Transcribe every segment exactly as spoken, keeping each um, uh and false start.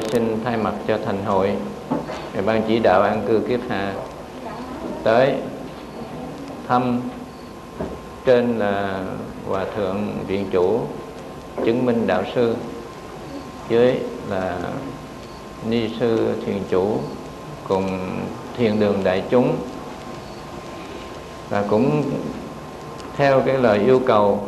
xin thay mặt cho thành hội, ban chỉ đạo an cư kiết hạ tới thăm trên là Hòa thượng viện chủ Chứng Minh đạo sư, dưới là ni sư thiền chủ cùng thiền đường đại chúng, và cũng theo cái lời yêu cầu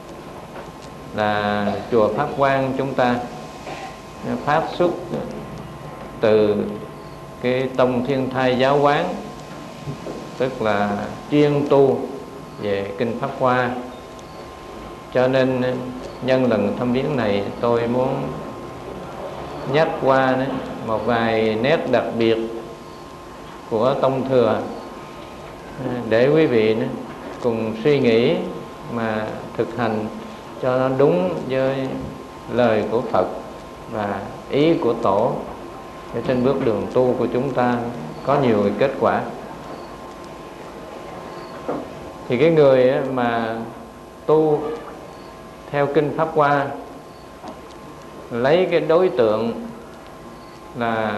là chùa Pháp Quang chúng ta phát xuất từ cái tông Thiên Thai giáo quán, tức là chuyên tu về kinh Pháp Hoa. Cho nên nhân lần thăm viếng này, tôi muốn nhắc qua một vài nét đặc biệt của tông thừa để quý vị cùng suy nghĩ mà thực hành cho nó đúng với lời của Phật và ý của Tổ, để trên bước đường tu của chúng ta có nhiều cái kết quả. Thì cái người mà tu theo kinh Pháp Hoa lấy cái đối tượng là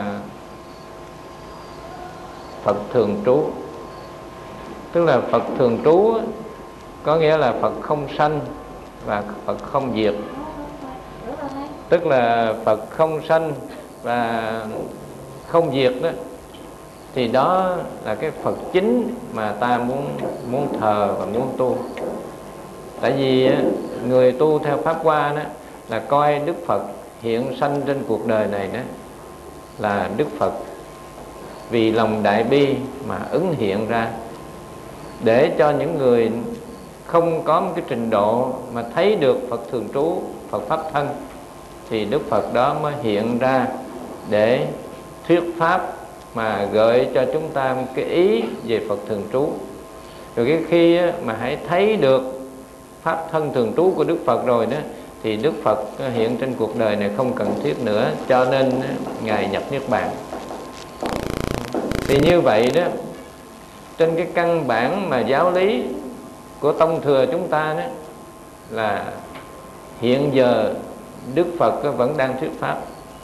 Phật thường trú, tức là Phật thường trú có nghĩa là Phật không sanh và Phật không diệt. Tức là Phật không sanh và không diệt đó, thì đó là cái Phật chính mà ta muốn muốn thờ và muốn tu. Tại vì người tu theo Pháp Hoa đó là coi Đức Phật hiện sanh trên cuộc đời này đó là Đức Phật vì lòng đại bi mà ứng hiện ra, để cho những người không có một cái trình độ mà thấy được Phật thường trú, Phật Pháp thân, thì Đức Phật đó mới hiện ra để thuyết pháp mà gợi cho chúng ta một cái ý về Phật thường trú. Rồi cái khi mà hãy thấy được Pháp thân thường trú của Đức Phật rồi đó, thì Đức Phật hiện trên cuộc đời này không cần thiết nữa, cho nên Ngài nhập Niết Bàn. Thì như vậy đó, trên cái căn bản mà giáo lý của tông thừa chúng ta đó là hiện giờ Đức Phật vẫn đang thuyết pháp.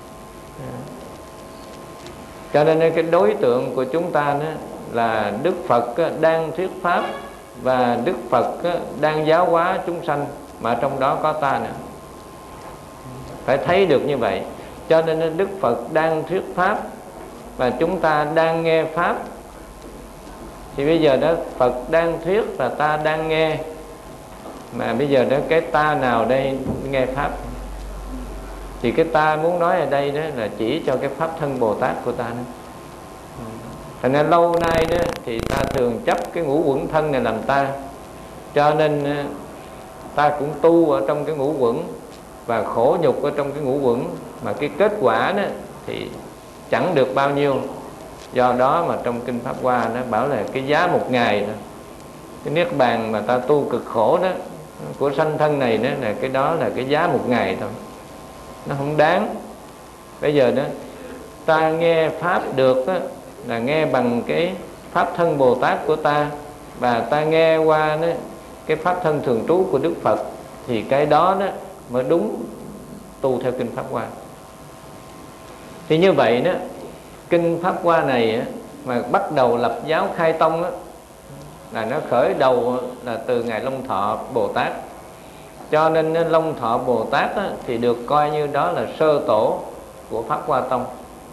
Cho nên cái đối tượng của chúng ta đó là Đức Phật đang thuyết pháp và Đức Phật đang giáo hóa chúng sanh, mà trong đó có ta nữa. Phải thấy được như vậy. Cho nên Đức Phật đang thuyết pháp và chúng ta đang nghe pháp. Thì bây giờ đó Phật đang thuyết và ta đang nghe, mà bây giờ đó cái ta nào đây nghe pháp? Thì cái ta muốn nói ở đây đó là chỉ cho cái Pháp thân Bồ Tát của ta đó. Thành ra lâu nay đó thì ta thường chấp cái ngũ uẩn thân này làm ta, cho nên ta cũng tu ở trong cái ngũ uẩn và khổ nhục ở trong cái ngũ uẩn, mà cái kết quả đó thì chẳng được bao nhiêu. Do đó mà trong kinh Pháp Hoa nó bảo là cái giá một ngày đó, cái niết bàn mà ta tu cực khổ đó của sanh thân này đó, là cái đó là cái giá một ngày thôi, nó không đáng. Bây giờ đó ta nghe pháp được đó, là nghe bằng cái Pháp thân Bồ Tát của ta, và ta nghe qua đó, cái Pháp thân thường trú của Đức Phật, thì cái đó đó mới đúng tu theo kinh Pháp Hoa. Thì như vậy đó, kinh Pháp Hoa này mà bắt đầu lập giáo khai tông đó, là nó khởi đầu là từ Ngài Long Thọ Bồ Tát. Cho nên Long Thọ Bồ Tát đó, thì được coi như đó là sơ tổ của Pháp Hoa tông.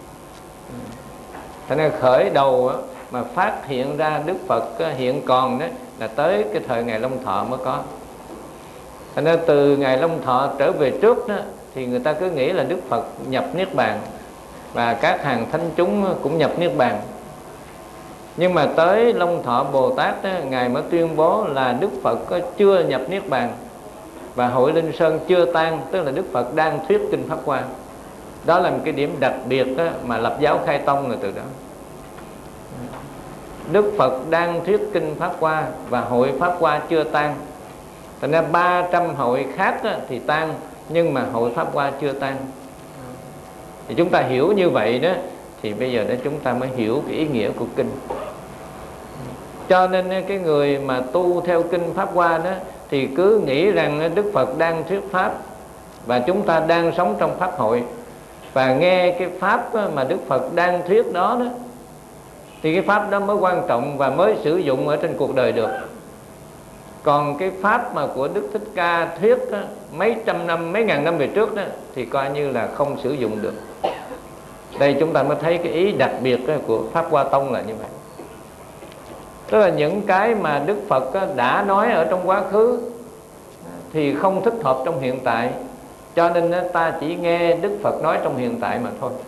Thế nên khởi đầu đó, mà phát hiện ra Đức Phật hiện còn đó là tới cái thời Ngài Long Thọ mới có. Thế nên từ Ngài Long Thọ trở về trước đó, thì người ta cứ nghĩ là Đức Phật nhập Niết Bàn và các hàng thánh chúng cũng nhập Niết Bàn. Nhưng mà tới Long Thọ Bồ Tát đó, Ngài mới tuyên bố là Đức Phật chưa nhập Niết Bàn và hội Linh Sơn chưa tan, tức là Đức Phật đang thuyết kinh Pháp Hoa. Đó là một cái điểm đặc biệt đó, mà lập giáo khai tông rồi từ đó. Đức Phật đang thuyết kinh Pháp Hoa và hội Pháp Hoa chưa tan. Thành ra ba trăm hội khác đó thì tan, nhưng mà hội Pháp Hoa chưa tan. Thì chúng ta hiểu như vậy đó, thì bây giờ đó chúng ta mới hiểu cái ý nghĩa của kinh. Cho nên cái người mà tu theo kinh Pháp Hoa đó thì cứ nghĩ rằng Đức Phật đang thuyết pháp và chúng ta đang sống trong pháp hội. và nghe cái pháp mà Đức Phật đang thuyết đó đó, thì cái pháp đó mới quan trọng và mới sử dụng ở trên cuộc đời được. Còn cái pháp mà của Đức Thích Ca thuyết đó, mấy trăm năm, mấy ngàn năm về trước đó, thì coi như là không sử dụng được. Đây chúng ta mới thấy cái ý đặc biệt của Pháp Hoa Tông là như vậy. Tức là những cái mà Đức Phật đã nói ở trong quá khứ thì không thích hợp trong hiện tại, cho nên ta chỉ nghe Đức Phật nói trong hiện tại mà thôi.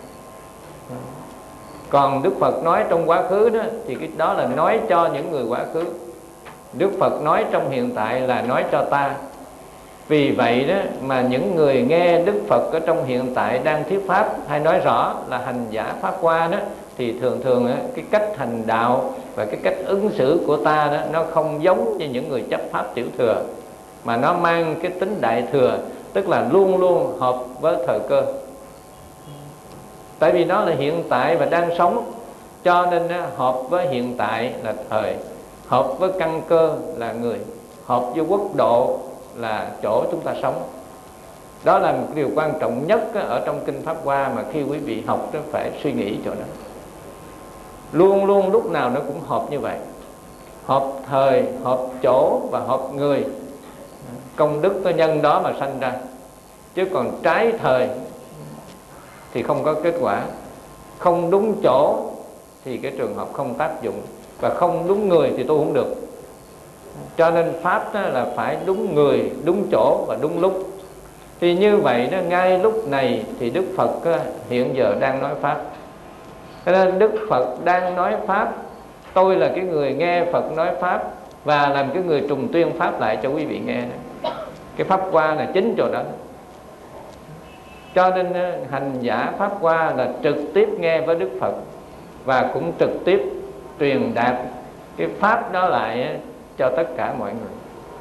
Còn Đức Phật nói trong quá khứ đó, thì cái đó là nói cho những người quá khứ. Đức Phật nói trong hiện tại là nói cho ta. Vì vậy đó mà những người nghe Đức Phật ở trong hiện tại đang thuyết pháp, hay nói rõ là hành giả Pháp Hoa đó, thì thường thường đó, cái cách hành đạo và cái cách ứng xử của ta đó, nó không giống như những người chấp pháp tiểu thừa, mà nó mang cái tính đại thừa, tức là luôn luôn hợp với thời cơ. Tại vì nó là hiện tại và đang sống, cho nên đó, hợp với hiện tại là thời, hợp với căn cơ là người, hợp với quốc độ là chỗ chúng ta sống. Đó là một điều quan trọng nhất ở trong Kinh Pháp Hoa mà khi quý vị học đó phải suy nghĩ chỗ đó. Luôn luôn lúc nào nó cũng hợp như vậy, hợp thời, hợp chỗ và hợp người. Công đức có nhân đó mà sanh ra, chứ còn trái thời thì không có kết quả. Không đúng chỗ thì cái trường hợp không tác dụng, và không đúng người thì tu không được. Cho nên Pháp đó là phải đúng người, đúng chỗ và đúng lúc. Thì như vậy đó, ngay lúc này thì Đức Phật hiện giờ đang nói Pháp. Cho nên Đức Phật đang nói Pháp, tôi là cái người nghe Phật nói Pháp và làm cái người trùng tuyên Pháp lại cho quý vị nghe. Cái Pháp Hoa là chính chỗ đó. Cho nên hành giả Pháp Hoa là trực tiếp nghe với Đức Phật, và cũng trực tiếp truyền đạt cái Pháp đó lại cho tất cả mọi người.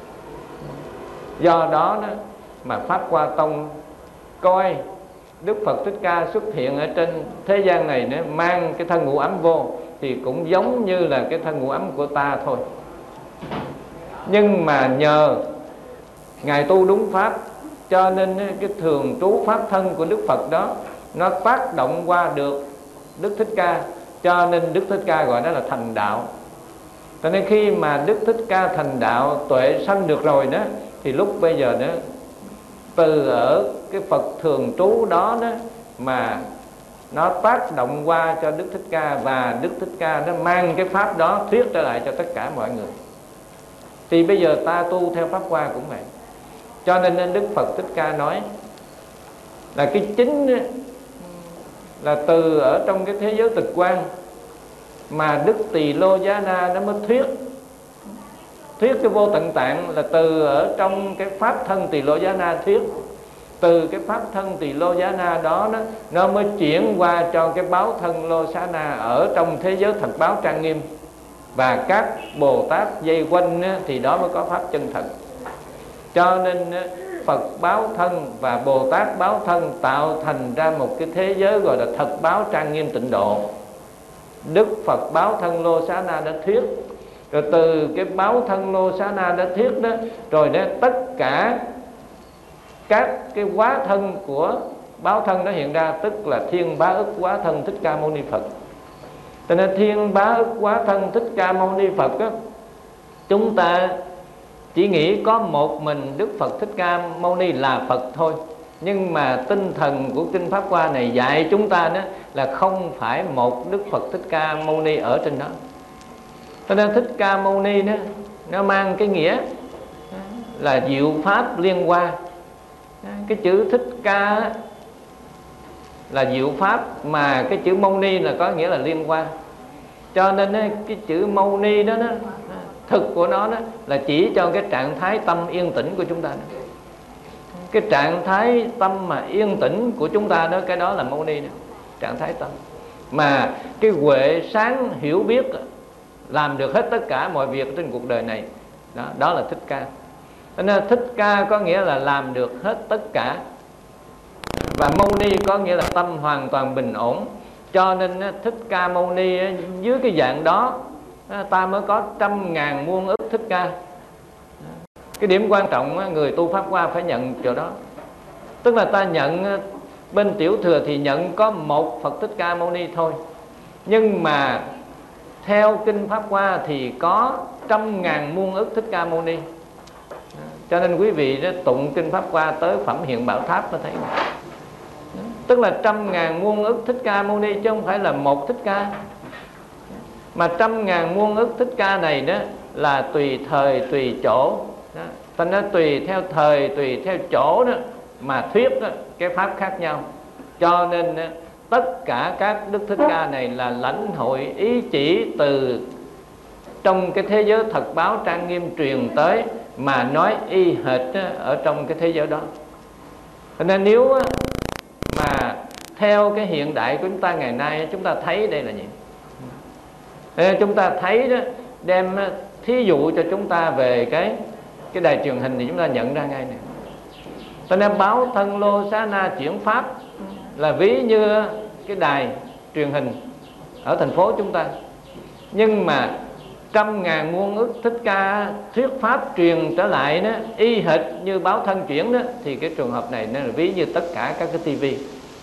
Do đó, đó mà Pháp Hoa Tông coi Đức Phật Thích Ca xuất hiện ở trên thế gian này nó mang cái thân ngũ ấm vô, thì cũng giống như là cái thân ngũ ấm của ta thôi. Nhưng mà nhờ Ngài tu đúng Pháp, cho nên cái thường trú Pháp thân của Đức Phật đó nó tác động qua được Đức Thích Ca, cho nên Đức Thích Ca gọi đó là thành đạo. Cho nên khi mà Đức Thích Ca thành đạo, tuệ sanh được rồi đó, thì lúc bây giờ đó, từ ở cái Phật thường trú đó đó mà nó tác động qua cho Đức Thích Ca, và Đức Thích Ca nó mang cái Pháp đó thuyết trở lại cho tất cả mọi người. Thì bây giờ ta tu theo Pháp Hoa cũng vậy. Cho nên Đức Phật Thích Ca nói là cái chính là từ ở trong cái thế giới tịch quan mà Đức Tỳ Lô Giá Na nó mới thuyết thuyết cái vô tận tạng, là từ ở trong cái pháp thân Tỳ Lô Giá Na thuyết. Từ cái pháp thân Tỳ Lô Giá Na đó, đó nó mới chuyển qua cho cái báo thân Lô Xá Na ở trong thế giới thật báo trang nghiêm, và các Bồ Tát dây quanh thì đó mới có pháp chân thật. Cho nên Phật báo thân và Bồ Tát báo thân tạo thành ra một cái thế giới gọi là thật báo trang nghiêm tịnh độ. Đức Phật báo thân Lô Xá Na đã thuyết, rồi từ cái báo thân Lô Xá Na đã thuyết đó, rồi đó tất cả các cái hóa thân của báo thân đó hiện ra, tức là thiên bá ức hóa thân Thích Ca Mâu Ni Phật. Cho nên thiên bá ức hóa thân Thích Ca Mâu Ni Phật đó, chúng ta chỉ nghĩ có một mình Đức Phật Thích Ca Mâu Ni là Phật thôi. Nhưng mà tinh thần của Kinh Pháp Hoa này dạy chúng ta đó là không phải một Đức Phật Thích Ca Mâu Ni ở trên đó. Cho nên Thích Ca Mâu Ni đó, nó mang cái nghĩa là diệu pháp liên hoa. Cái chữ Thích Ca là diệu pháp, mà cái chữ Mâu Ni là có nghĩa là liên hoa. Cho nên cái chữ Mâu Ni đó, đó thực của nó đó là chỉ cho cái trạng thái tâm yên tĩnh của chúng ta đó. Cái trạng thái tâm mà yên tĩnh của chúng ta đó, cái đó là Mâu Ni đó, trạng thái tâm. Mà cái huệ sáng hiểu biết làm được hết tất cả mọi việc trên cuộc đời này, đó, đó là Thích Ca. Nên Thích Ca có nghĩa là làm được hết tất cả, và Mâu Ni có nghĩa là tâm hoàn toàn bình ổn. Cho nên Thích Ca Mâu Ni dưới cái dạng đó ta mới có trăm ngàn muôn ức Thích Ca. Cái điểm quan trọng người tu Pháp Hoa phải nhận chỗ đó. Tức là ta nhận Bên Tiểu Thừa thì nhận có một Phật Thích Ca Mâu Ni thôi. Nhưng mà theo Kinh Pháp Hoa thì có trăm ngàn muôn ức Thích Ca Mâu Ni. Cho nên quý vị đó tụng Kinh Pháp Hoa tới Phẩm Hiện Bảo Tháp mới thấy. Tức là trăm ngàn muôn ức Thích Ca Mâu Ni chứ không phải là một Thích Ca. Mà trăm ngàn muôn ức Thích Ca này đó là tùy thời tùy chỗ. Thành ra tùy theo thời tùy theo chỗ đó mà thuyết đó, cái pháp khác nhau. Cho nên đó, tất cả các Đức Thích Ca này là lãnh hội ý chỉ từ trong cái thế giới thật báo trang nghiêm truyền tới, mà nói y hệt ở trong cái thế giới đó. Cho nên nếu mà theo cái hiện đại của chúng ta ngày nay, chúng ta thấy đây là gì? Chúng ta thấy đó, đem thí dụ cho chúng ta về cái cái đài truyền hình thì chúng ta nhận ra ngay nè. Cho nên báo Thân Lô Xá Na chuyển pháp là ví như cái đài truyền hình ở thành phố chúng ta. Nhưng mà trăm ngàn muôn ức Thích Ca thuyết pháp truyền trở lại đó, y hệt như báo Thân chuyển đó, thì cái trường hợp này nó là ví như tất cả các cái tivi.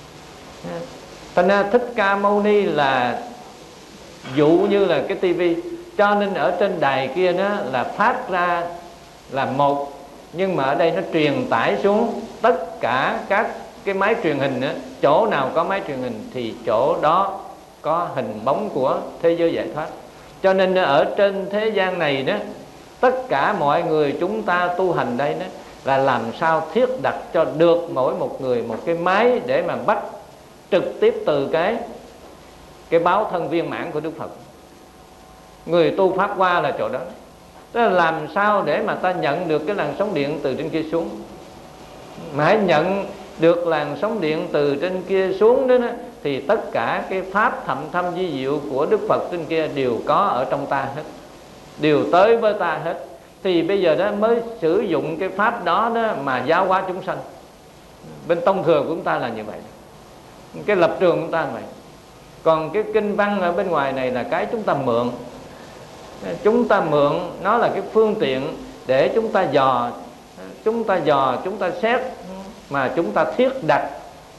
Thành ra Thích Ca Mâu Ni là dụ như là cái tivi. Cho nên ở trên đài kia đó là phát ra là một, nhưng mà ở đây nó truyền tải xuống tất cả các cái máy truyền hình đó. Chỗ nào có máy truyền hình thì chỗ đó có hình bóng của thế giới giải thoát. Cho nên ở trên thế gian này đó, tất cả mọi người chúng ta tu hành đây đó, là làm sao thiết đặt cho được mỗi một người một cái máy để mà bắt trực tiếp từ cái cái báo thân viên mãn của Đức Phật. Người tu Pháp Hoa là chỗ đó. Tức là làm sao để mà ta nhận được cái làn sóng điện từ trên kia xuống. Mà hãy nhận được làn sóng điện từ trên kia xuống đó, đó thì tất cả cái pháp thậm thâm vi diệu của Đức Phật trên kia đều có ở trong ta hết, đều tới với ta hết. Thì bây giờ đó mới sử dụng cái pháp đó, đó mà giáo hóa chúng sanh. Bên tông thừa của chúng ta là như vậy, cái lập trường của chúng ta là vậy. Còn cái kinh văn ở bên ngoài này là cái chúng ta mượn. Chúng ta mượn nó là cái phương tiện để chúng ta dò, chúng ta dò, chúng ta xét, mà chúng ta thiết đặt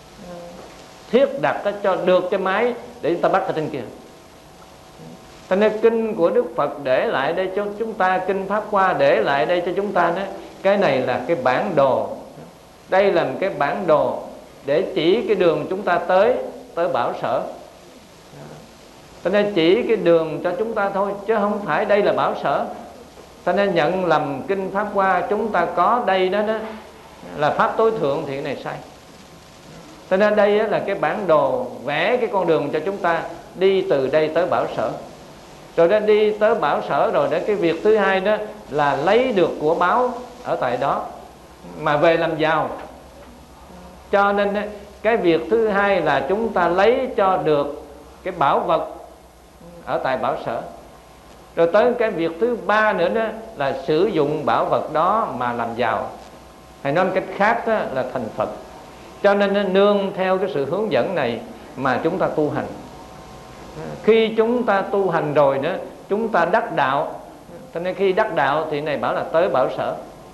thiết đặt cho được cái máy để chúng ta bắt ở trên kia. Cho nên kinh của Đức Phật để lại đây cho chúng ta, kinh Pháp Hoa để lại đây cho chúng ta đó, cái này là cái bản đồ. Đây là một cái bản đồ để chỉ cái đường chúng ta tới tới bảo sở. Cho nên chỉ cái đường cho chúng ta thôi, chứ không phải đây là bảo sở. Cho nên nhận lầm kinh Pháp Hoa chúng ta có đây đó, đó là pháp tối thượng thì cái này sai. Cho nên đây là cái bản đồ vẽ cái con đường cho chúng ta đi từ đây tới bảo sở. Rồi đó đi tới bảo sở rồi, để cái việc thứ hai đó là lấy được của báo ở tại đó mà về làm giàu. Cho nên cái việc thứ hai là chúng ta lấy cho được cái bảo vật ở tại bảo sở. Rồi tới cái việc thứ ba nữa đó là sử dụng bảo vật đó mà làm giàu, hay nói một cách khác đó là thành Phật. Cho nên nương theo cái sự hướng dẫn này mà chúng ta tu hành. Khi chúng ta tu hành rồi đó, chúng ta đắc đạo. Cho nên khi đắc đạo thì này bảo là tới bảo sở.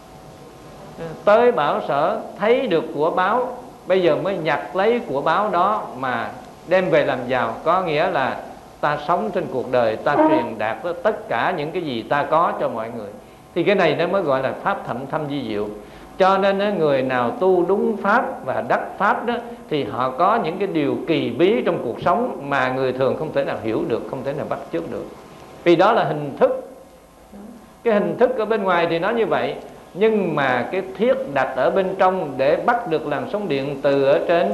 Tới bảo sở thấy được của báo, bây giờ mới nhặt lấy của báo đó mà đem về làm giàu. Có nghĩa là ta sống trên cuộc đời, ta truyền đạt tất cả những cái gì ta có cho mọi người. Thì cái này nó mới gọi là pháp thậm thâm vi diệu. Cho nên người nào tu đúng pháp và đắc pháp đó thì họ có những cái điều kỳ bí trong cuộc sống mà người thường không thể nào hiểu được, không thể nào bắt chước được. Vì đó là hình thức. Cái hình thức ở bên ngoài thì nó như vậy, nhưng mà cái thiết đặt ở bên trong để bắt được làn sóng điện từ ở trên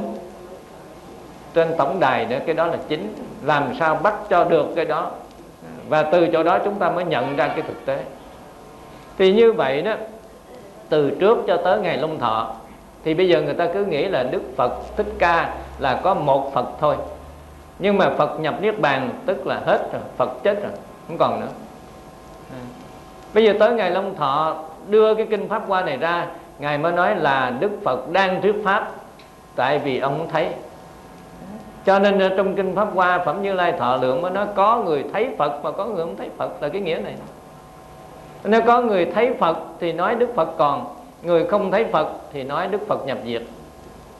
trên tổng đài nữa, cái đó là chính. Làm sao bắt cho được cái đó, và từ chỗ đó chúng ta mới nhận ra cái thực tế. Thì như vậy đó, từ trước cho tới ngày Long Thọ thì bây giờ người ta cứ nghĩ là Đức Phật Thích Ca là có một Phật thôi. Nhưng mà Phật nhập Niết Bàn tức là hết rồi, Phật chết rồi, không còn nữa. Bây giờ tới ngày Long Thọ đưa cái kinh Pháp Hoa này ra, Ngài mới nói là Đức Phật đang thuyết pháp, tại vì ông không thấy. Cho nên trong kinh Pháp Hoa Phẩm Như Lai Thọ Lượng mới nói có người thấy Phật mà có người không thấy Phật, là cái nghĩa này. Nếu có người thấy Phật thì nói Đức Phật còn, người không thấy Phật thì nói Đức Phật nhập diệt.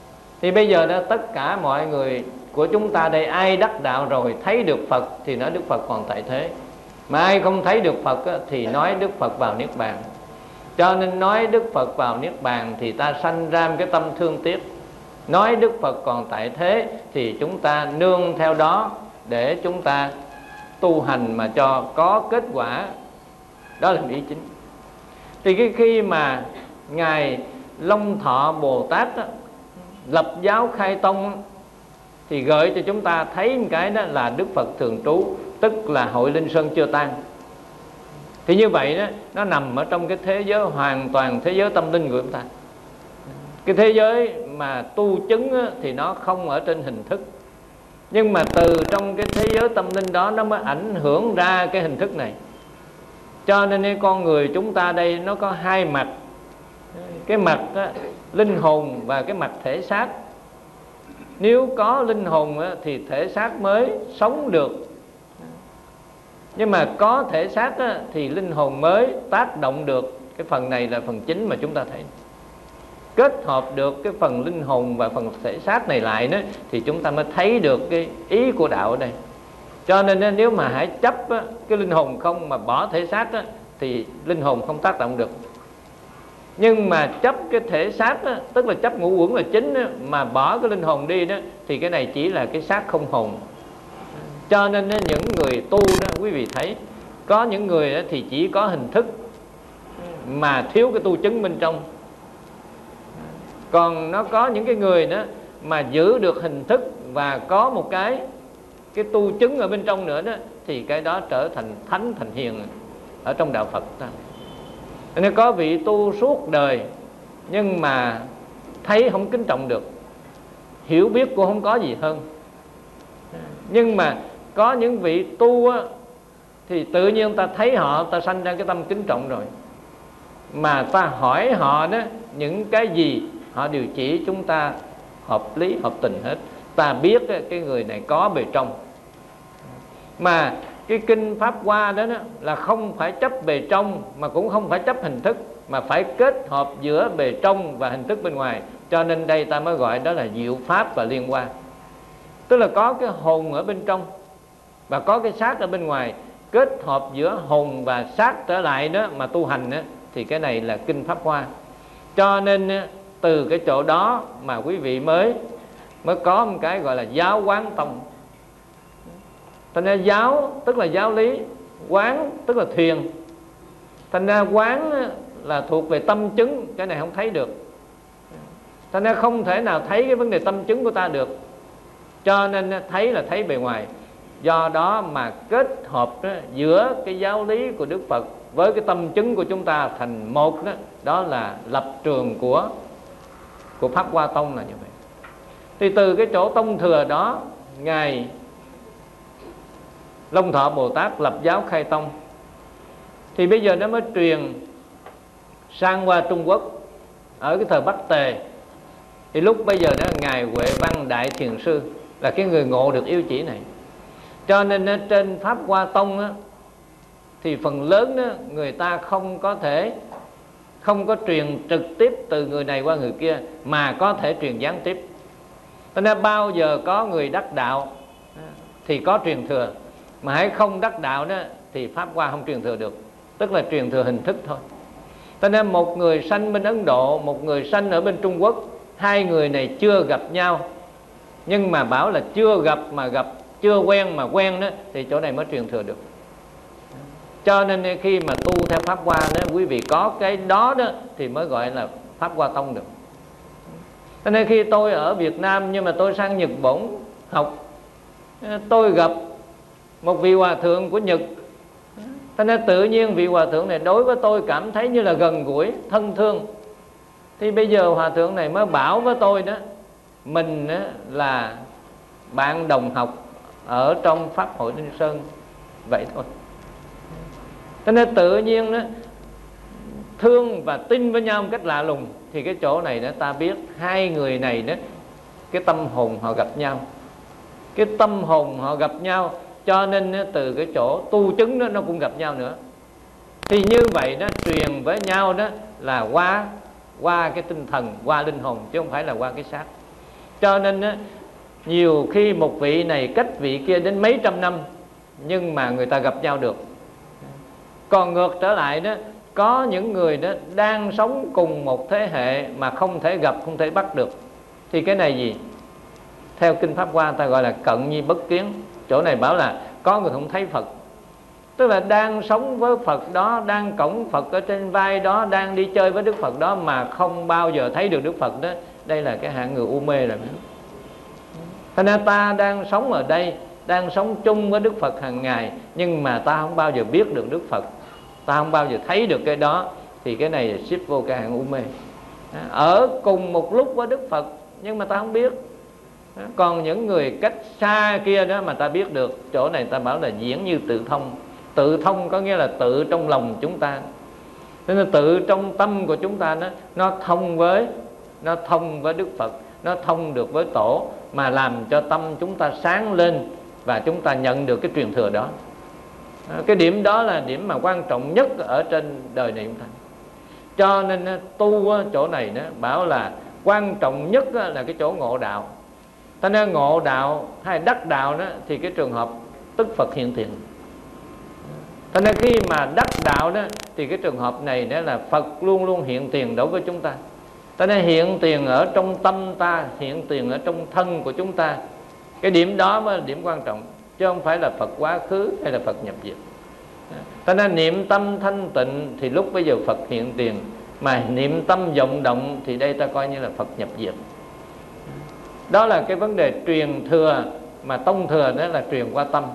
Thì bây giờ đó tất cả mọi người của chúng ta đây, ai đắc đạo rồi thấy được Phật thì nói Đức Phật còn tại thế, mà ai không thấy được Phật á, thì nói Đức Phật vào Niết Bàn. Cho nên nói Đức Phật vào Niết Bàn thì ta sanh ra một cái tâm thương tiếc. Nói Đức Phật còn tại thế thì chúng ta nương theo đó để chúng ta tu hành mà cho có kết quả. Đó là ý chính. Thì cái khi mà Ngài Long Thọ Bồ Tát đó, lập giáo khai tông, thì gợi cho chúng ta thấy một cái đó là Đức Phật thường trú, tức là hội Linh Sơn chưa tan. Thì như vậy đó, nó nằm ở trong cái thế giới hoàn toàn thế giới tâm linh của chúng ta. Cái thế giới mà tu chứng á, thì nó không ở trên hình thức, nhưng mà từ trong cái thế giới tâm linh đó nó mới ảnh hưởng ra cái hình thức này. Cho nên cái con người chúng ta đây nó có hai mặt. Cái mặt á, linh hồn và cái mặt thể xác. Nếu có linh hồn á, thì thể xác mới sống được. Nhưng mà có thể xác á, thì linh hồn mới tác động được. Cái phần này là phần chính mà chúng ta thấy. Kết hợp được cái phần linh hồn và phần thể xác này lại đó, thì chúng ta mới thấy được cái ý của đạo ở đây. Cho nên nếu mà hãy chấp á, cái linh hồn không mà bỏ thể xác á, thì linh hồn không tác động được. Nhưng mà chấp cái thể xác á, tức là chấp ngũ uẩn là chính á, mà bỏ cái linh hồn đi đó, thì cái này chỉ là cái xác không hồn. Cho nên những người tu đó, quý vị thấy có những người đó thì chỉ có hình thức mà thiếu cái tu chứng bên trong. Còn nó có những cái người đó mà giữ được hình thức và có một cái cái tu chứng ở bên trong nữa đó, thì cái đó trở thành thánh thành hiền ở trong đạo Phật ta. Nên có vị tu suốt đời nhưng mà thấy không kính trọng được, hiểu biết cũng không có gì hơn. Nhưng mà có những vị tu á, thì tự nhiên ta thấy họ, ta sanh ra cái tâm kính trọng rồi. Mà ta hỏi họ đó, những cái gì họ đều chỉ chúng ta hợp lý, hợp tình hết. Ta biết cái người này có bề trong. Mà cái kinh Pháp Hoa đó, đó là không phải chấp bề trong, mà cũng không phải chấp hình thức, mà phải kết hợp giữa bề trong và hình thức bên ngoài. Cho nên đây ta mới gọi đó là diệu pháp và liên hoa. Tức là có cái hồn ở bên trong và có cái xác ở bên ngoài, kết hợp giữa hồn và xác trở lại đó mà tu hành đó, thì cái này là kinh Pháp Hoa. Cho nên từ cái chỗ đó mà quý vị mới mới có một cái gọi là giáo quán tông. Thành ra giáo tức là giáo lý, quán tức là thiền. Thành ra quán là thuộc về tâm chứng, cái này không thấy được. Thành ra không thể nào thấy cái vấn đề tâm chứng của ta được. Cho nên thấy là thấy bề ngoài. Do đó mà kết hợp đó, giữa cái giáo lý của Đức Phật với cái tâm chứng của chúng ta thành một đó, đó là lập trường của của Pháp Hoa Tông là như vậy. Thì từ cái chỗ tông thừa đó, Ngài Long Thọ Bồ Tát lập giáo khai tông. Thì bây giờ nó mới truyền sang qua Trung Quốc ở cái thời Bắc Tề. Thì lúc bây giờ đó Ngài Huệ Văn Đại Thiền Sư là cái người ngộ được yêu chỉ này. Cho nên trên Pháp Hoa Tông á, thì phần lớn đó, người ta không có thể không có truyền trực tiếp từ người này qua người kia, mà có thể truyền gián tiếp. Cho nên bao giờ có người đắc đạo thì có truyền thừa, mà hãy không đắc đạo đó thì Pháp Hoa không truyền thừa được, tức là truyền thừa hình thức thôi. Cho nên một người sanh bên Ấn Độ, một người sanh ở bên Trung Quốc, hai người này chưa gặp nhau, nhưng mà bảo là chưa gặp mà gặp, chưa quen mà quen đó, thì chỗ này mới truyền thừa được. Cho nên khi mà tu theo Pháp Hoa đó, quý vị có cái đó đó thì mới gọi là Pháp Hoa Tông được. Cho nên khi tôi ở Việt Nam nhưng mà tôi sang Nhật Bản học, tôi gặp một vị hòa thượng của Nhật. Cho nên tự nhiên vị hòa thượng này đối với tôi cảm thấy như là gần gũi, thân thương. Thì bây giờ hòa thượng này mới bảo với tôi đó, mình là bạn đồng học ở trong Pháp hội Linh Sơn, vậy thôi. Cho nên tự nhiên đó, thương và tin với nhau một cách lạ lùng. Thì cái chỗ này đó ta biết hai người này đó, cái tâm hồn họ gặp nhau, cái tâm hồn họ gặp nhau. Cho nên đó, từ cái chỗ tu chứng đó nó cũng gặp nhau nữa. Thì như vậy đó, truyền với nhau đó là qua qua cái tinh thần, qua linh hồn, chứ không phải là qua cái xác. Cho nên á, nhiều khi một vị này cách vị kia đến mấy trăm năm, nhưng mà người ta gặp nhau được. Còn ngược trở lại đó, có những người đó đang sống cùng một thế hệ mà không thể gặp, không thể bắt được. Thì cái này gì? Theo Kinh Pháp Hoa ta gọi là cận nhi bất kiến. Chỗ này bảo là có người không thấy Phật, tức là đang sống với Phật đó, đang cõng Phật ở trên vai đó, đang đi chơi với Đức Phật đó mà không bao giờ thấy được Đức Phật đó. Đây là cái hạng người u mê rồi. Thế nên ta đang sống ở đây, đang sống chung với Đức Phật hàng ngày, nhưng mà ta không bao giờ biết được Đức Phật, ta không bao giờ thấy được cái đó, thì cái này xếp vô cái hạng u mê. Ở cùng một lúc với Đức Phật nhưng mà ta không biết. Còn những người cách xa kia đó mà ta biết được, chỗ này ta bảo là diễn như tự thông. Tự thông có nghĩa là tự trong lòng chúng ta. Thế nên tự trong tâm của chúng ta đó, nó thông với nó thông với Đức Phật, nó thông được với Tổ, mà làm cho tâm chúng ta sáng lên và chúng ta nhận được cái truyền thừa đó. Cái điểm đó là điểm mà quan trọng nhất ở trên đời này chúng ta. Cho nên tu chỗ này đó bảo là quan trọng nhất là cái chỗ ngộ đạo. Ta nên ngộ đạo hay đắc đạo đó thì cái trường hợp tức Phật hiện tiền. Cho nên khi mà đắc đạo đó thì cái trường hợp này đó là Phật luôn luôn hiện tiền đối với chúng ta. Cho nên hiện tiền ở trong tâm ta, hiện tiền ở trong thân của chúng ta. Cái điểm đó mới là điểm quan trọng, chứ không phải là Phật quá khứ hay là Phật nhập diệt. Cho nên niệm tâm thanh tịnh thì lúc bây giờ Phật hiện tiền, mà niệm tâm vọng động thì đây ta coi như là Phật nhập diệt. Đó là cái vấn đề truyền thừa, mà tông thừa đó là truyền qua tâm.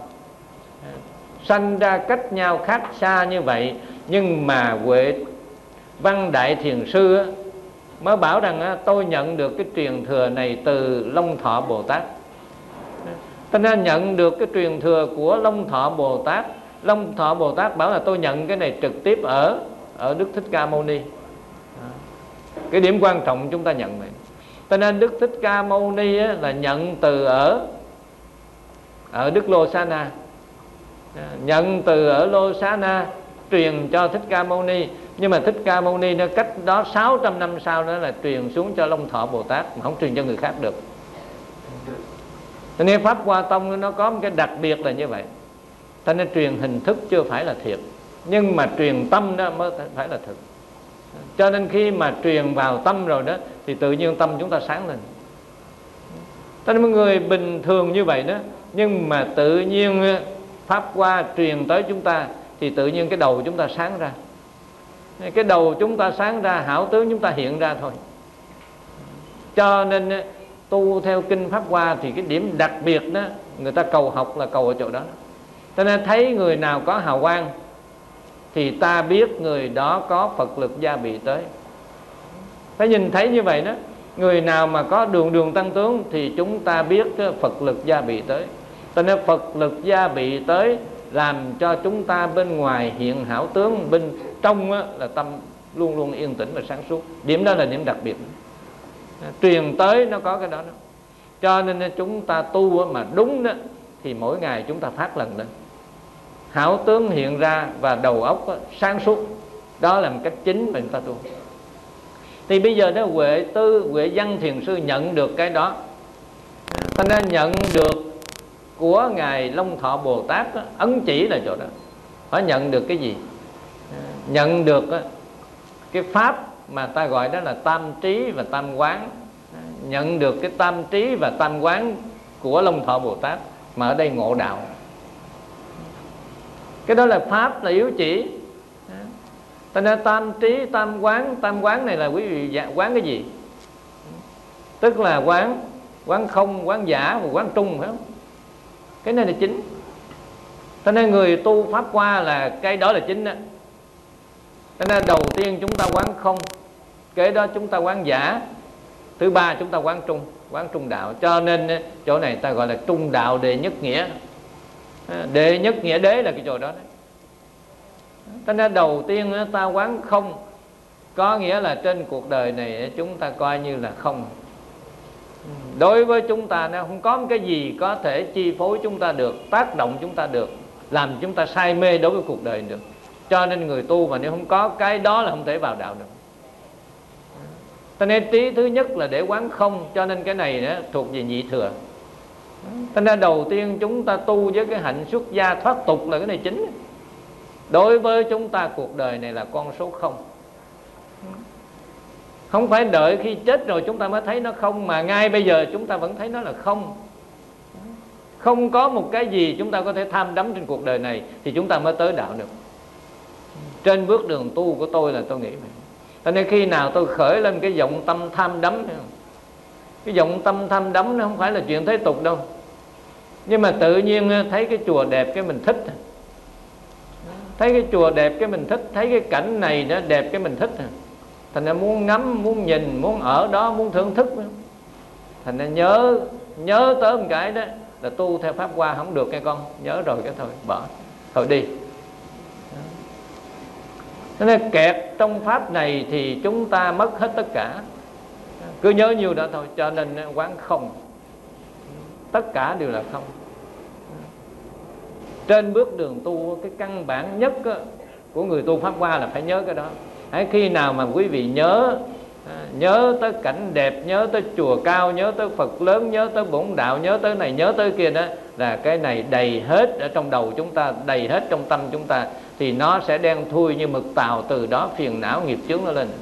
Sanh ra cách nhau khác xa như vậy, nhưng mà Huệ Văn Đại Thiền Sư mới bảo rằng tôi nhận được cái truyền thừa này từ Long Thọ Bồ Tát. Cho nên nhận được cái truyền thừa của Long Thọ Bồ Tát. Long Thọ Bồ Tát bảo là tôi nhận cái này trực tiếp ở ở Đức Thích Ca Mâu Ni. Cái điểm quan trọng chúng ta nhận này. Cho nên Đức Thích Ca Mâu Ni là nhận từ ở ở Đức Lô Xá Na, nhận từ ở Lô Xá Na truyền cho Thích Ca Mâu Ni. Nhưng mà Thích Ca Mâu Ni nó cách đó sáu trăm năm sau đó là truyền xuống cho Long Thọ Bồ Tát, mà không truyền cho người khác được. Cho nên Pháp Hoa Tông nó có một cái đặc biệt là như vậy. Cho nên truyền hình thức chưa phải là thiệt, nhưng mà truyền tâm đó mới phải là thực. Cho nên khi mà truyền vào tâm rồi đó thì tự nhiên tâm chúng ta sáng lên. Cho nên mọi người bình thường như vậy đó, nhưng mà tự nhiên Pháp Hoa truyền tới chúng ta thì tự nhiên cái đầu chúng ta sáng ra. Cái đầu chúng ta sáng ra, hảo tướng chúng ta hiện ra thôi. Cho nên tu theo Kinh Pháp Hoa thì cái điểm đặc biệt đó, người ta cầu học là cầu ở chỗ đó. Cho nên thấy người nào có hào quang thì ta biết người đó có Phật lực gia bị tới. Phải nhìn thấy như vậy đó. Người nào mà có đường đường tăng tướng thì chúng ta biết Phật lực gia bị tới. Cho nên Phật lực gia bị tới làm cho chúng ta bên ngoài hiện hảo tướng, bên trong là tâm luôn luôn yên tĩnh và sáng suốt. Điểm đó là điểm đặc biệt. Truyền tới nó có cái đó, đó. Cho nên chúng ta tu mà đúng đó thì mỗi ngày chúng ta phát lần lên, hảo tướng hiện ra và đầu óc sáng suốt. Đó là một cách chính mà chúng ta tu. Thì bây giờ đó Huệ Tư, Huệ Văn Thiền Sư nhận được cái đó. Ta nên nhận được của Ngài Long Thọ Bồ Tát đó, ấn chỉ là chỗ đó. Họ nhận được cái gì? Nhận được cái pháp mà ta gọi đó là tam trí và tam quán. Nhận được cái tam trí và tam quán của Long Thọ Bồ Tát, mà ở đây ngộ đạo. Cái đó là pháp, là yếu chỉ. Cho nên tam trí, tam quán. Tam quán này là quý vị quán cái gì? Tức là quán quán không, quán giả và quán trung, phải không? Cái này là chính. Cho nên người tu Pháp Hoa là cái đó là chính đó. Cho nên đầu tiên chúng ta quán không, kế đó chúng ta quán giả, thứ ba chúng ta quán trung, quán trung đạo. Cho nên chỗ này ta gọi là trung đạo đệ nhất nghĩa. Đệ nhất nghĩa đế là cái chỗ đó. Cho nên đầu tiên ta quán không, có nghĩa là trên cuộc đời này chúng ta coi như là không. Đối với chúng ta nó không có một cái gì có thể chi phối chúng ta được, tác động chúng ta được, làm chúng ta say mê đối với cuộc đời được. Cho nên người tu mà nếu không có cái đó là không thể vào đạo được. Cho nên trí thứ nhất là để quán không, cho nên cái này đó thuộc về nhị thừa. Cho nên đầu tiên chúng ta tu với cái hạnh xuất gia thoát tục là cái này chính. Đối với chúng ta cuộc đời này là con số không. Không phải đợi khi chết rồi chúng ta mới thấy nó không, mà ngay bây giờ chúng ta vẫn thấy nó là không. Không có một cái gì chúng ta có thể tham đắm trên cuộc đời này thì chúng ta mới tới đạo được. Trên bước đường tu của tôi là tôi nghĩ vậy. Cho nên khi nào tôi khởi lên cái vọng tâm tham đắm, cái vọng tâm tham đắm nó không phải là chuyện thế tục đâu, nhưng mà tự nhiên thấy cái chùa đẹp cái mình thích, thấy cái chùa đẹp cái mình thích, thấy cái cảnh này nó đẹp cái mình thích, thành ra muốn ngắm, muốn nhìn, muốn ở đó, muốn thưởng thức. Thành ra nhớ nhớ tới một cái đó là tu theo pháp Hoa không được nghe con, nhớ rồi cái thôi bỏ, thôi đi. Cho nên kẹt trong pháp này thì chúng ta mất hết tất cả, cứ nhớ nhiêu đó thôi. Cho nên quán không, tất cả đều là không. Trên bước đường tu, cái căn bản nhất của người tu pháp Hoa là phải nhớ cái đó. Hãy khi nào mà quý vị nhớ nhớ tới cảnh đẹp, nhớ tới chùa cao, nhớ tới Phật lớn, nhớ tới bổn đạo, nhớ tới này, nhớ tới kia đó, là cái này đầy hết ở trong đầu chúng ta, đầy hết trong tâm chúng ta, thì nó sẽ đen thui như mực tàu. Từ đó phiền não nghiệp chướng nó lên.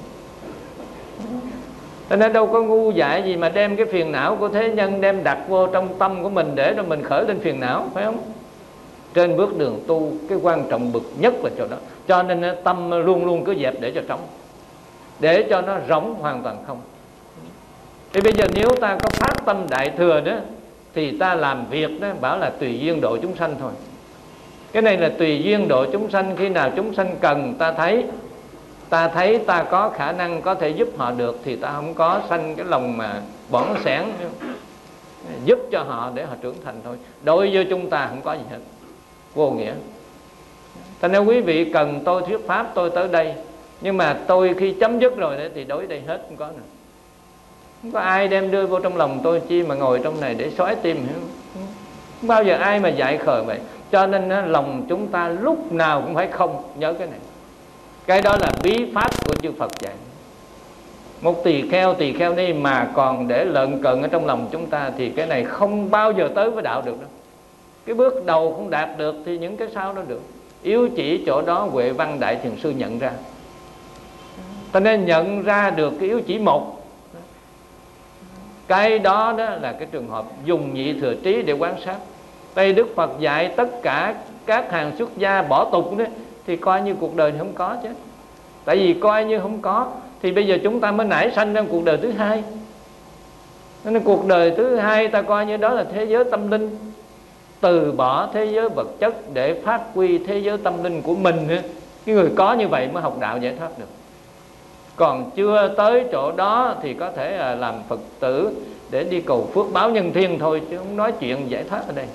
Cho nên đâu có ngu dại gì mà đem cái phiền não của thế nhân đem đặt vô trong tâm của mình để rồi mình khởi lên phiền não, phải không? Trên bước đường tu, cái quan trọng bậc nhất là chỗ đó. Cho nên tâm luôn luôn cứ dẹp để cho trống, để cho nó rỗng hoàn toàn không. Thì bây giờ nếu ta có phát tâm đại thừa đó, thì ta làm việc đó bảo là tùy duyên độ chúng sanh thôi. Cái này là tùy duyên độ chúng sanh. Khi nào chúng sanh cần, ta thấy Ta thấy ta có khả năng có thể giúp họ được, thì ta không có sanh cái lòng mà bỏn sẻn, giúp cho họ để họ trưởng thành thôi. Đối với chúng ta không có gì hết, vô nghĩa. Thành nên quý vị cần tôi thuyết pháp, tôi tới đây. Nhưng mà tôi khi chấm dứt rồi đấy, thì đối với đây hết, không có nữa. Không có ai đem đưa vô trong lòng tôi chi mà ngồi trong này để xoáy tim. Không bao giờ ai mà dạy khờ vậy. Cho nên lòng chúng ta lúc nào cũng phải không. Nhớ cái này. Cái đó là bí pháp của chư Phật dạy. Một tỳ kheo, tỳ kheo ni mà còn để lợn cận ở trong lòng chúng ta, thì cái này không bao giờ tới với đạo được đâu. Cái bước đầu không đạt được thì những cái sau đó được. Yếu chỉ chỗ đó Huệ Văn Đại Thiền Sư nhận ra. Ta nên nhận ra được cái yếu chỉ một. Cái đó, đó là cái trường hợp dùng nhị thừa trí để quan sát. Đây Đức Phật dạy tất cả các hàng xuất gia bỏ tục đó, thì coi như cuộc đời không có chứ. Tại vì coi như không có thì bây giờ chúng ta mới nảy sanh ra cuộc đời thứ hai. Nên cuộc đời thứ hai ta coi như đó là thế giới tâm linh. Từ bỏ thế giới vật chất để phát huy thế giới tâm linh của mình. Cái người có như vậy mới học đạo giải thoát được. Còn chưa tới chỗ đó thì có thể làm Phật tử để đi cầu phước báo nhân thiên thôi, chứ không nói chuyện giải thoát ở đây.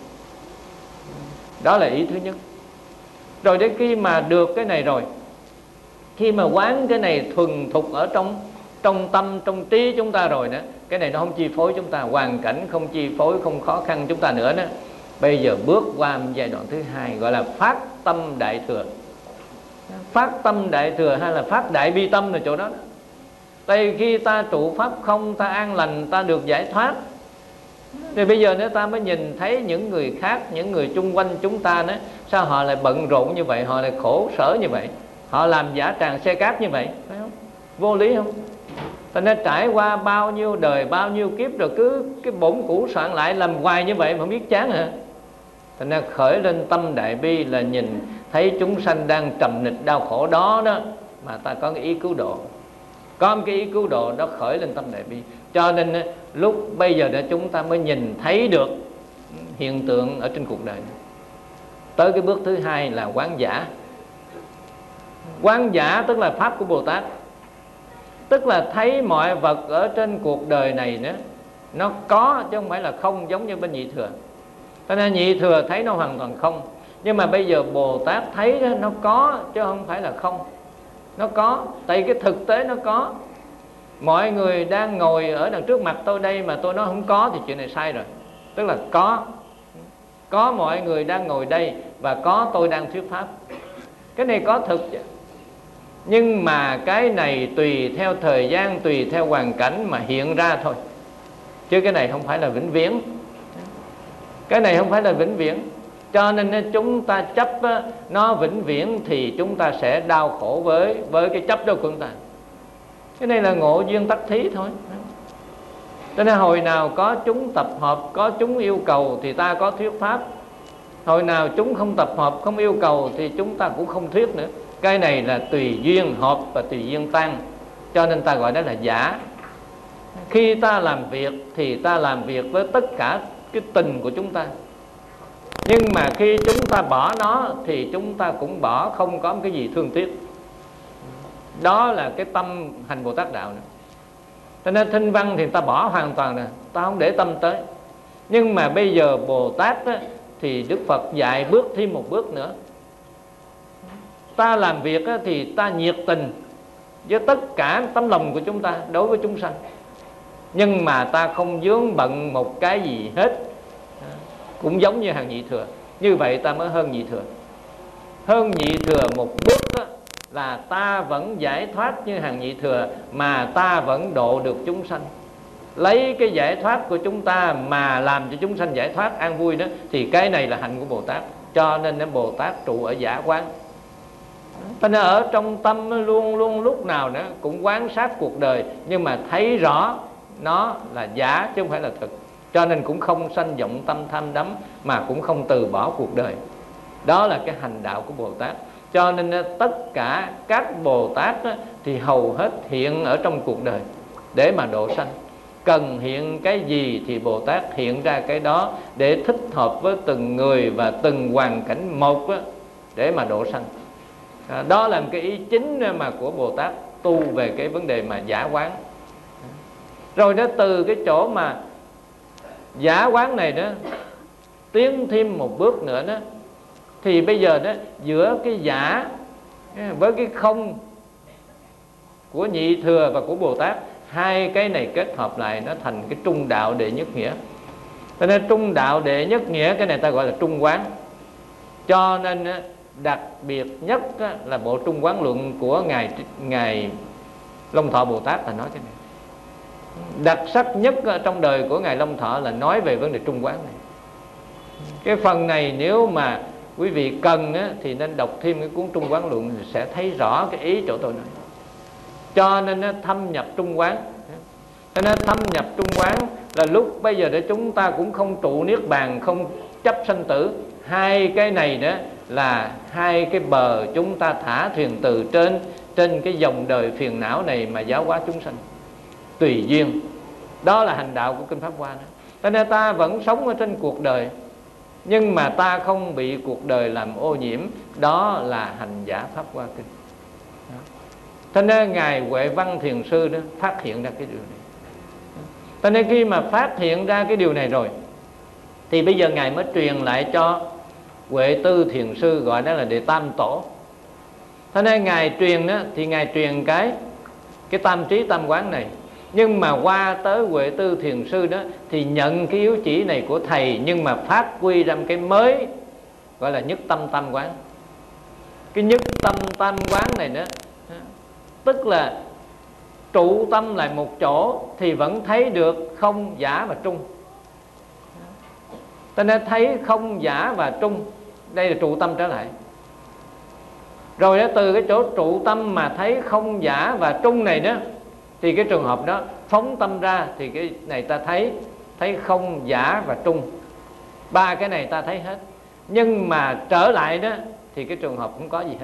Đó là ý thứ nhất. Rồi đến khi mà được cái này rồi, khi mà quán cái này thuần thục ở trong trong tâm, trong trí chúng ta rồi đó, cái này nó không chi phối chúng ta, hoàn cảnh không chi phối, không khó khăn chúng ta nữa đó. Bây giờ bước qua giai đoạn thứ hai, gọi là phát tâm đại thừa. Phát tâm đại thừa hay là phát đại bi tâm là chỗ đó, đó. Tại khi ta trụ pháp không, ta an lành, ta được giải thoát, thì bây giờ nếu ta mới nhìn thấy những người khác, những người chung quanh chúng ta đó, sao họ lại bận rộn như vậy, họ lại khổ sở như vậy, họ làm giả tràng xe cát như vậy, phải không? Vô lý không? Thành nên trải qua bao nhiêu đời, bao nhiêu kiếp rồi cứ cái bổn cũ soạn lại làm hoài như vậy mà không biết chán hả? Thành nên khởi lên tâm đại bi là nhìn thấy chúng sanh đang trầm nịch đau khổ đó đó, mà ta có cái ý cứu độ. Có một cái ý cứu độ đó khởi lên tâm đại bi. Cho nên lúc bây giờ để chúng ta mới nhìn thấy được hiện tượng ở trên cuộc đời. Tới cái bước thứ hai là quán giả. Quán giả tức là pháp của Bồ Tát. Tức là thấy mọi vật ở trên cuộc đời này nữa, nó có chứ không phải là không, giống như bên nhị thừa. Cho nên nhị thừa thấy nó hoàn toàn không. Nhưng mà bây giờ Bồ Tát thấy đó, nó có chứ không phải là không. Nó có, tại cái thực tế nó có. Mọi người đang ngồi ở đằng trước mặt tôi đây mà tôi nói không có thì chuyện này sai rồi. Tức là có. Có mọi người đang ngồi đây và có tôi đang thuyết pháp. Cái này có thực chứ. Nhưng mà cái này tùy theo thời gian, tùy theo hoàn cảnh mà hiện ra thôi, chứ cái này không phải là vĩnh viễn. Cái này không phải là vĩnh viễn. Cho nên chúng ta chấp nó vĩnh viễn thì chúng ta sẽ đau khổ với với cái chấp đó của chúng ta. Cái này là ngộ duyên tắc thí thôi. Cho nên hồi nào có chúng tập hợp, có chúng yêu cầu thì ta có thuyết pháp. Hồi nào chúng không tập hợp, không yêu cầu thì chúng ta cũng không thuyết nữa. Cái này là tùy duyên hợp và tùy duyên tan. Cho nên ta gọi đó là giả. Khi ta làm việc thì ta làm việc với tất cả cái tình của chúng ta. Nhưng mà khi chúng ta bỏ nó thì chúng ta cũng bỏ, không có một cái gì thương tiếc. Đó là cái tâm hành Bồ Tát đạo này. Cho nên thinh văn thì ta bỏ hoàn toàn nè, ta không để tâm tới. Nhưng mà bây giờ Bồ Tát á, thì Đức Phật dạy bước thêm một bước nữa. Ta làm việc á, thì ta nhiệt tình với tất cả tấm lòng của chúng ta đối với chúng sanh. Nhưng mà ta không vướng bận một cái gì hết, cũng giống như hàng nhị thừa. Như vậy ta mới hơn nhị thừa. Hơn nhị thừa một bước đó, là ta vẫn giải thoát như hàng nhị thừa, mà ta vẫn độ được chúng sanh. Lấy cái giải thoát của chúng ta mà làm cho chúng sanh giải thoát an vui đó, thì cái này là hạnh của Bồ Tát. Cho nên Bồ Tát trụ ở giả quán. Cho nên ở trong tâm luôn luôn lúc nào nữa cũng quán sát cuộc đời, nhưng mà thấy rõ nó là giả chứ không phải là thực. Cho nên cũng không sanh vọng tâm tham đắm, mà cũng không từ bỏ cuộc đời. Đó là cái hành đạo của Bồ Tát. Cho nên tất cả các Bồ Tát thì hầu hết hiện ở trong cuộc đời để mà độ sanh. Cần hiện cái gì thì Bồ Tát hiện ra cái đó, để thích hợp với từng người và từng hoàn cảnh một để mà độ sanh. Đó là một cái ý chính mà của Bồ Tát tu về cái vấn đề mà giả quán. Rồi đó, từ cái chỗ mà giả quán này đó, tiến thêm một bước nữa đó, thì bây giờ đó, giữa cái giả với cái không của nhị thừa và của Bồ Tát, hai cái này kết hợp lại nó thành cái trung đạo đệ nhất nghĩa. Cho nên trung đạo đệ nhất nghĩa, cái này ta gọi là trung quán. Cho nên đặc biệt nhất là bộ trung quán luận của ngài ngài Long Thọ Bồ Tát là nói cái này. Đặc sắc nhất trong đời của ngài Long Thọ là nói về vấn đề trung quán này. Cái phần này nếu mà quý vị cần á, thì nên đọc thêm cái cuốn Trung Quán Luận, sẽ thấy rõ cái ý chỗ tôi nói. Cho nên nó thâm nhập trung quán. Cho nên thâm nhập trung quán là lúc bây giờ để chúng ta cũng không trụ niết bàn, không chấp sanh tử. Hai cái này đó là hai cái bờ chúng ta thả thuyền từ trên trên cái dòng đời phiền não này mà giáo hóa chúng sanh tùy duyên. Đó là hành đạo của Kinh Pháp Hoa đó. Cho nên ta vẫn sống ở trên cuộc đời, nhưng mà ta không bị cuộc đời làm ô nhiễm. Đó là hành giả Pháp Hoa Kinh. Cho nên ngài Huệ Văn Thiền Sư đó phát hiện ra cái điều này. Cho nên khi mà phát hiện ra cái điều này rồi, thì bây giờ ngài mới truyền lại cho Huệ Tư Thiền Sư, gọi đó là Đệ Tam Tổ. Cho nên ngài truyền đó, thì ngài truyền cái cái tam trí tam quán này. Nhưng mà qua tới Huệ Tư Thiền Sư đó thì nhận cái yếu chỉ này của thầy, nhưng mà phát huy ra một cái mới, gọi là nhất tâm tam quán. Cái nhất tâm tam quán này nữa, tức là trụ tâm lại một chỗ thì vẫn thấy được không, giả và trung. Ta nên thấy không, giả và trung. Đây là trụ tâm trở lại. Rồi đó, từ cái chỗ trụ tâm mà thấy không, giả và trung này đó, thì cái trường hợp đó phóng tâm ra, thì cái này ta thấy thấy không, giả và trung. Ba cái này ta thấy hết. Nhưng mà trở lại đó thì cái trường hợp không có gì hết.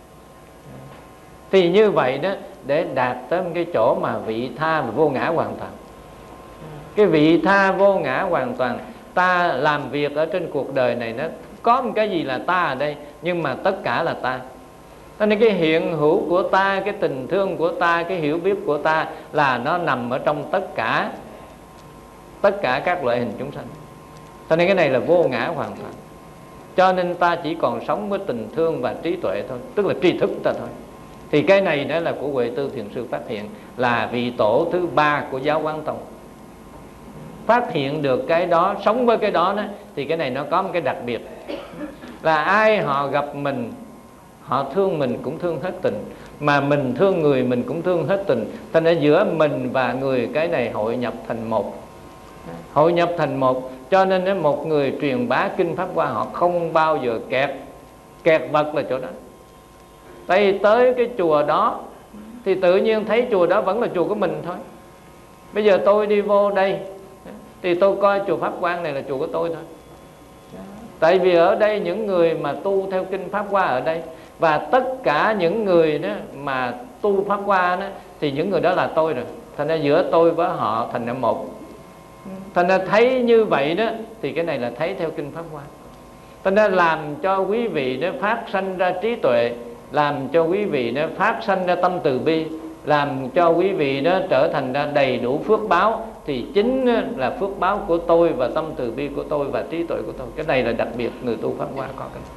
Thì như vậy đó, để đạt tới cái chỗ mà vị tha và vô ngã hoàn toàn. Cái vị tha vô ngã hoàn toàn, ta làm việc ở trên cuộc đời này, nó có một cái gì là ta ở đây, nhưng mà tất cả là ta. Cho nên cái hiện hữu của ta, cái tình thương của ta, cái hiểu biết của ta là nó nằm ở trong tất cả tất cả các loại hình chúng sanh. Cho nên cái này là vô ngã hoàn toàn. Cho nên ta chỉ còn sống với tình thương và trí tuệ thôi, tức là tri thức ta thôi. Thì cái này đó là của Huệ Tư Thiền Sư phát hiện, là vị tổ thứ ba của giáo Quán Tông. Phát hiện được cái đó, sống với cái đó, đó thì cái này nó có một cái đặc biệt, là ai họ gặp mình, họ thương mình cũng thương hết tình. mà mình thương người mình cũng thương hết tình. Thành ra giữa mình và người cái này hội nhập thành một, hội nhập thành một. Cho nên một người truyền bá kinh Pháp Hoa họ không bao giờ kẹt kẹt vật là chỗ đó. Tại tới cái chùa đó thì tự nhiên thấy chùa đó vẫn là chùa của mình thôi. Bây giờ tôi đi vô đây thì tôi coi chùa Pháp Quang này là chùa của tôi thôi. Tại vì ở đây những người mà tu theo kinh Pháp Hoa ở đây, và tất cả những người đó mà tu Pháp Hoa đó, thì những người đó là tôi rồi. Thành ra giữa tôi với họ thành ra một. Thành ra thấy như vậy đó thì cái này là thấy theo kinh Pháp Hoa. Thành ra làm cho quý vị đó phát sanh ra trí tuệ, làm cho quý vị đó phát sanh ra tâm từ bi, làm cho quý vị đó trở thành ra đầy đủ phước báo, thì chính là phước báo của tôi và tâm từ bi của tôi và trí tuệ của tôi. Cái này là đặc biệt người tu Pháp Hoa có cái này.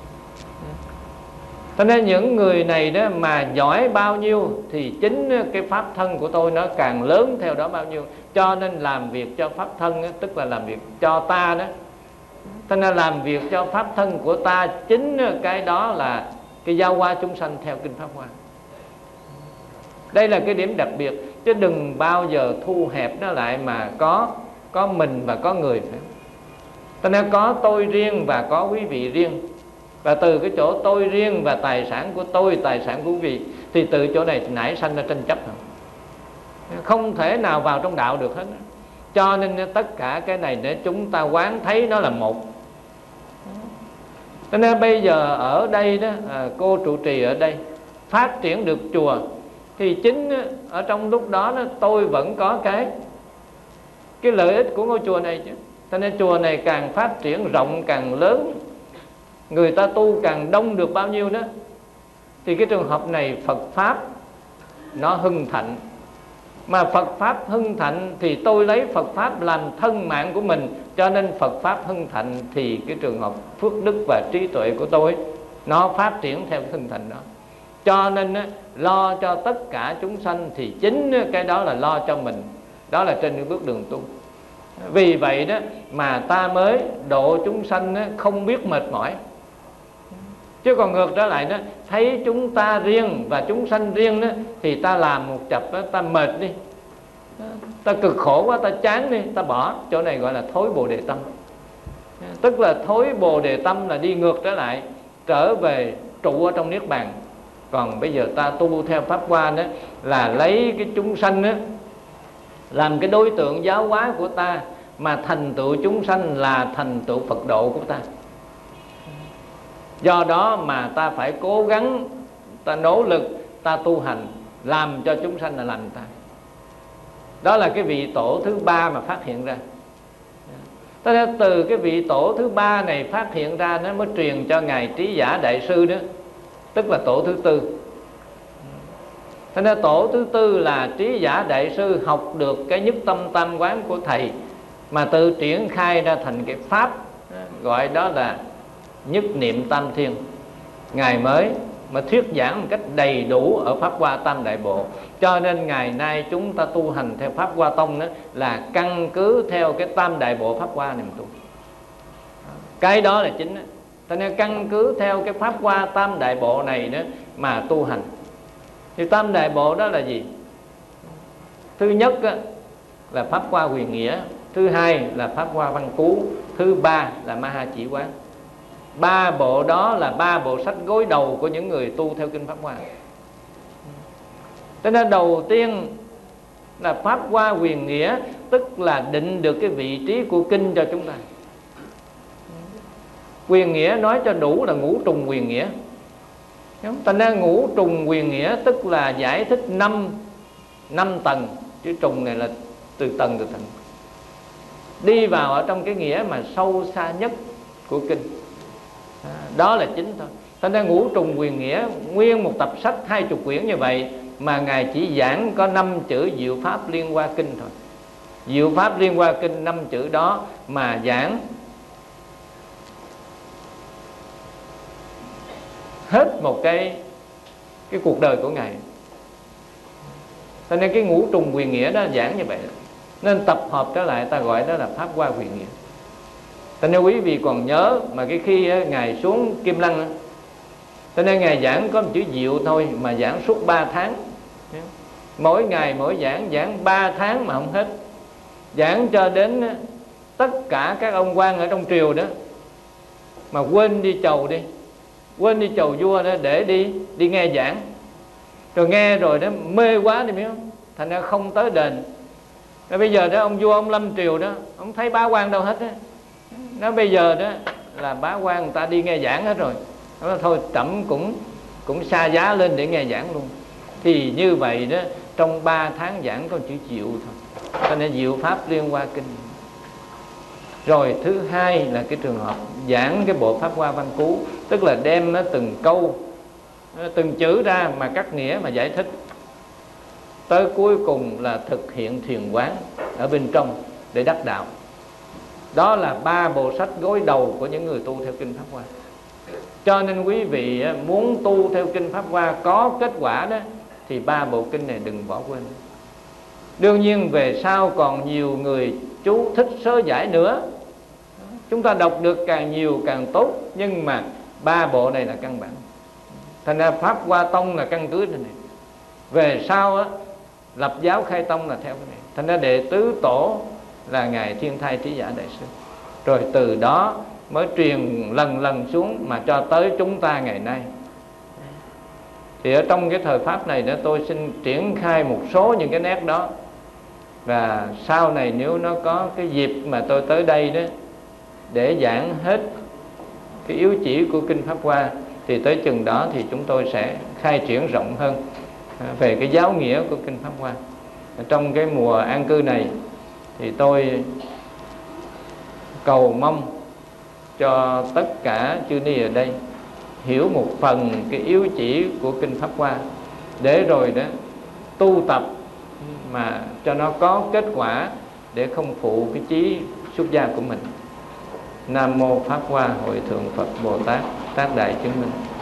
Cho nên những người này đó mà giỏi bao nhiêu thì chính cái pháp thân của tôi nó càng lớn theo đó bao nhiêu. Cho nên làm việc cho pháp thân đó, tức là làm việc cho ta đó. Cho nên làm việc cho pháp thân của ta, chính cái đó là cái giao hoa chúng sanh theo kinh Pháp Hoa. Đây là cái điểm đặc biệt. Chứ đừng bao giờ thu hẹp nó lại mà có có mình và có người. Cho nên có tôi riêng và có quý vị riêng. Và từ cái chỗ tôi riêng và tài sản của tôi, tài sản của quý vị, thì từ chỗ này nảy sanh ra tranh chấp. Không thể nào vào trong đạo được hết. Cho nên tất cả cái này để chúng ta quán thấy nó là một. Cho nên bây giờ ở đây đó, cô trụ trì ở đây phát triển được chùa, thì chính ở trong lúc đó, đó tôi vẫn có cái cái lợi ích của ngôi chùa này chứ. Cho nên chùa này càng phát triển rộng, càng lớn, người ta tu càng đông được bao nhiêu đó, thì cái trường hợp này Phật Pháp nó hưng thịnh. Mà Phật Pháp hưng thịnh thì tôi lấy Phật Pháp làm thân mạng của mình. Cho nên Phật Pháp hưng thịnh thì cái trường hợp phước đức và trí tuệ của tôi nó phát triển theo hưng thịnh đó. Cho nên lo cho tất cả chúng sanh thì chính cái đó là lo cho mình. Đó là trên cái bước đường tu. Vì vậy đó mà ta mới độ chúng sanh không biết mệt mỏi. Chứ còn ngược trở lại đó, thấy chúng ta riêng và chúng sanh riêng đó, thì ta làm một chập đó, ta mệt đi, ta cực khổ quá, ta chán đi, ta bỏ. Chỗ này gọi là thối Bồ Đề tâm. Tức là thối Bồ Đề tâm là đi ngược trở lại, trở về trụ ở trong Niết Bàn. Còn bây giờ ta tu theo Pháp Hoa đó là lấy cái chúng sanh đó làm cái đối tượng giáo hóa của ta, mà thành tựu chúng sanh là thành tựu Phật độ của ta. Do đó mà ta phải cố gắng, ta nỗ lực, ta tu hành, làm cho chúng sanh là làm ta. Đó là cái vị tổ thứ ba mà phát hiện ra. Thế nên từ cái vị tổ thứ ba này phát hiện ra, nó mới truyền cho Ngài Trí Giả Đại Sư đó, tức là tổ thứ tư. Thế nên tổ thứ tư là Trí Giả Đại Sư học được cái nhất tâm tam quán của Thầy, mà tự triển khai ra thành cái Pháp, gọi đó là nhất niệm tam thiên. Ngài mới mà thuyết giảng một cách đầy đủ ở Pháp Hoa Tam Đại Bộ. Cho nên ngày nay chúng ta tu hành theo Pháp Hoa Tông đó là căn cứ theo cái Tam Đại Bộ Pháp Hoa này mà tu. Cái đó là chính đó. Cho nên căn cứ theo cái Pháp Hoa Tam Đại Bộ này đó mà tu hành. Thì Tam Đại Bộ đó là gì? Thứ nhất đó, là Pháp Hoa Huyền Nghĩa. Thứ hai là Pháp Hoa Văn Cú. Thứ ba là Ma Ha Chỉ Quán. Ba bộ đó là ba bộ sách gối đầu của những người tu theo kinh Pháp Hoa. Cho nên đầu tiên là Pháp Hoa Huyền Nghĩa, tức là định được cái vị trí của kinh cho chúng ta. Huyền Nghĩa nói cho đủ là ngũ trùng huyền nghĩa. Thành ra ngũ trùng huyền nghĩa tức là giải thích năm năm tầng, chứ trùng này là từ tầng từ tầng, đi vào ở trong cái nghĩa mà sâu xa nhất của kinh. Đó là chính thôi. Thành ra ngũ trùng huyền nghĩa nguyên một tập sách hai chục quyển như vậy, mà Ngài chỉ giảng có năm chữ Diệu Pháp Liên Hoa Kinh thôi. Diệu Pháp Liên Hoa Kinh, năm chữ đó mà giảng hết một cái cái cuộc đời của Ngài. Cho nên cái ngũ trùng huyền nghĩa đó giảng như vậy. Nên tập hợp trở lại ta gọi đó là Pháp Hoa Huyền Nghĩa. Cho nên quý vị còn nhớ mà cái khi Ngài xuống Kim Lăng, Cho nên Ngài giảng có một chữ diệu thôi mà giảng suốt ba tháng. Mỗi ngày mỗi giảng, giảng ba tháng mà không hết. Giảng cho đến tất cả các ông quan ở trong triều đó mà quên đi chầu đi, quên đi chầu vua đó để đi đi nghe giảng. Rồi nghe rồi đó mê quá đi biết không, thành ra không tới đền. Rồi bây giờ đó ông vua ông lâm triều đó, ông thấy bá quan đâu hết á. Nó bây giờ đó là bá quan người ta đi nghe giảng hết rồi. Nó nói thôi trẫm cũng cũng xa giá lên để nghe giảng luôn. Thì như vậy đó, trong ba tháng giảng có chữ diệu thôi. Cho nên diệu pháp liên hoa kinh. Rồi thứ hai là cái trường hợp giảng cái bộ Pháp Hoa Văn Cú, tức là đem nó từng câu, từng chữ ra mà cắt nghĩa mà giải thích. Tới cuối cùng là thực hiện thiền quán ở bên trong để đắc đạo. Đó là ba bộ sách gối đầu của những người tu theo kinh Pháp Hoa. Cho nên quý vị muốn tu theo kinh Pháp Hoa có kết quả đó, thì ba bộ kinh này đừng bỏ quên. Đương nhiên về sau còn nhiều người chú thích sớ giải nữa, chúng ta đọc được càng nhiều càng tốt. Nhưng mà ba bộ này là căn bản. Thành ra Pháp Hoa Tông là căn cứ này. Về sau á, lập giáo khai tông là theo cái này. Thành ra đệ tứ tổ là Ngài Thiên Thai Trí Giả Đại Sư. Rồi từ đó mới truyền lần lần xuống mà cho tới chúng ta ngày nay. Thì ở trong cái thời Pháp này đó, tôi xin triển khai một số những cái nét đó. Và sau này nếu nó có cái dịp mà tôi tới đây đó để giảng hết cái yếu chỉ của kinh Pháp Hoa, thì tới chừng đó thì chúng tôi sẽ khai triển rộng hơn về cái giáo nghĩa của kinh Pháp Hoa. Trong cái mùa an cư này thì tôi cầu mong cho tất cả chư ni ở đây hiểu một phần cái yếu chỉ của kinh Pháp Hoa, để rồi đó tu tập mà cho nó có kết quả, để không phụ cái chí xuất gia của mình. Nam mô Pháp Hoa Hội Thượng Phật Bồ Tát Tác Đại Chứng Minh.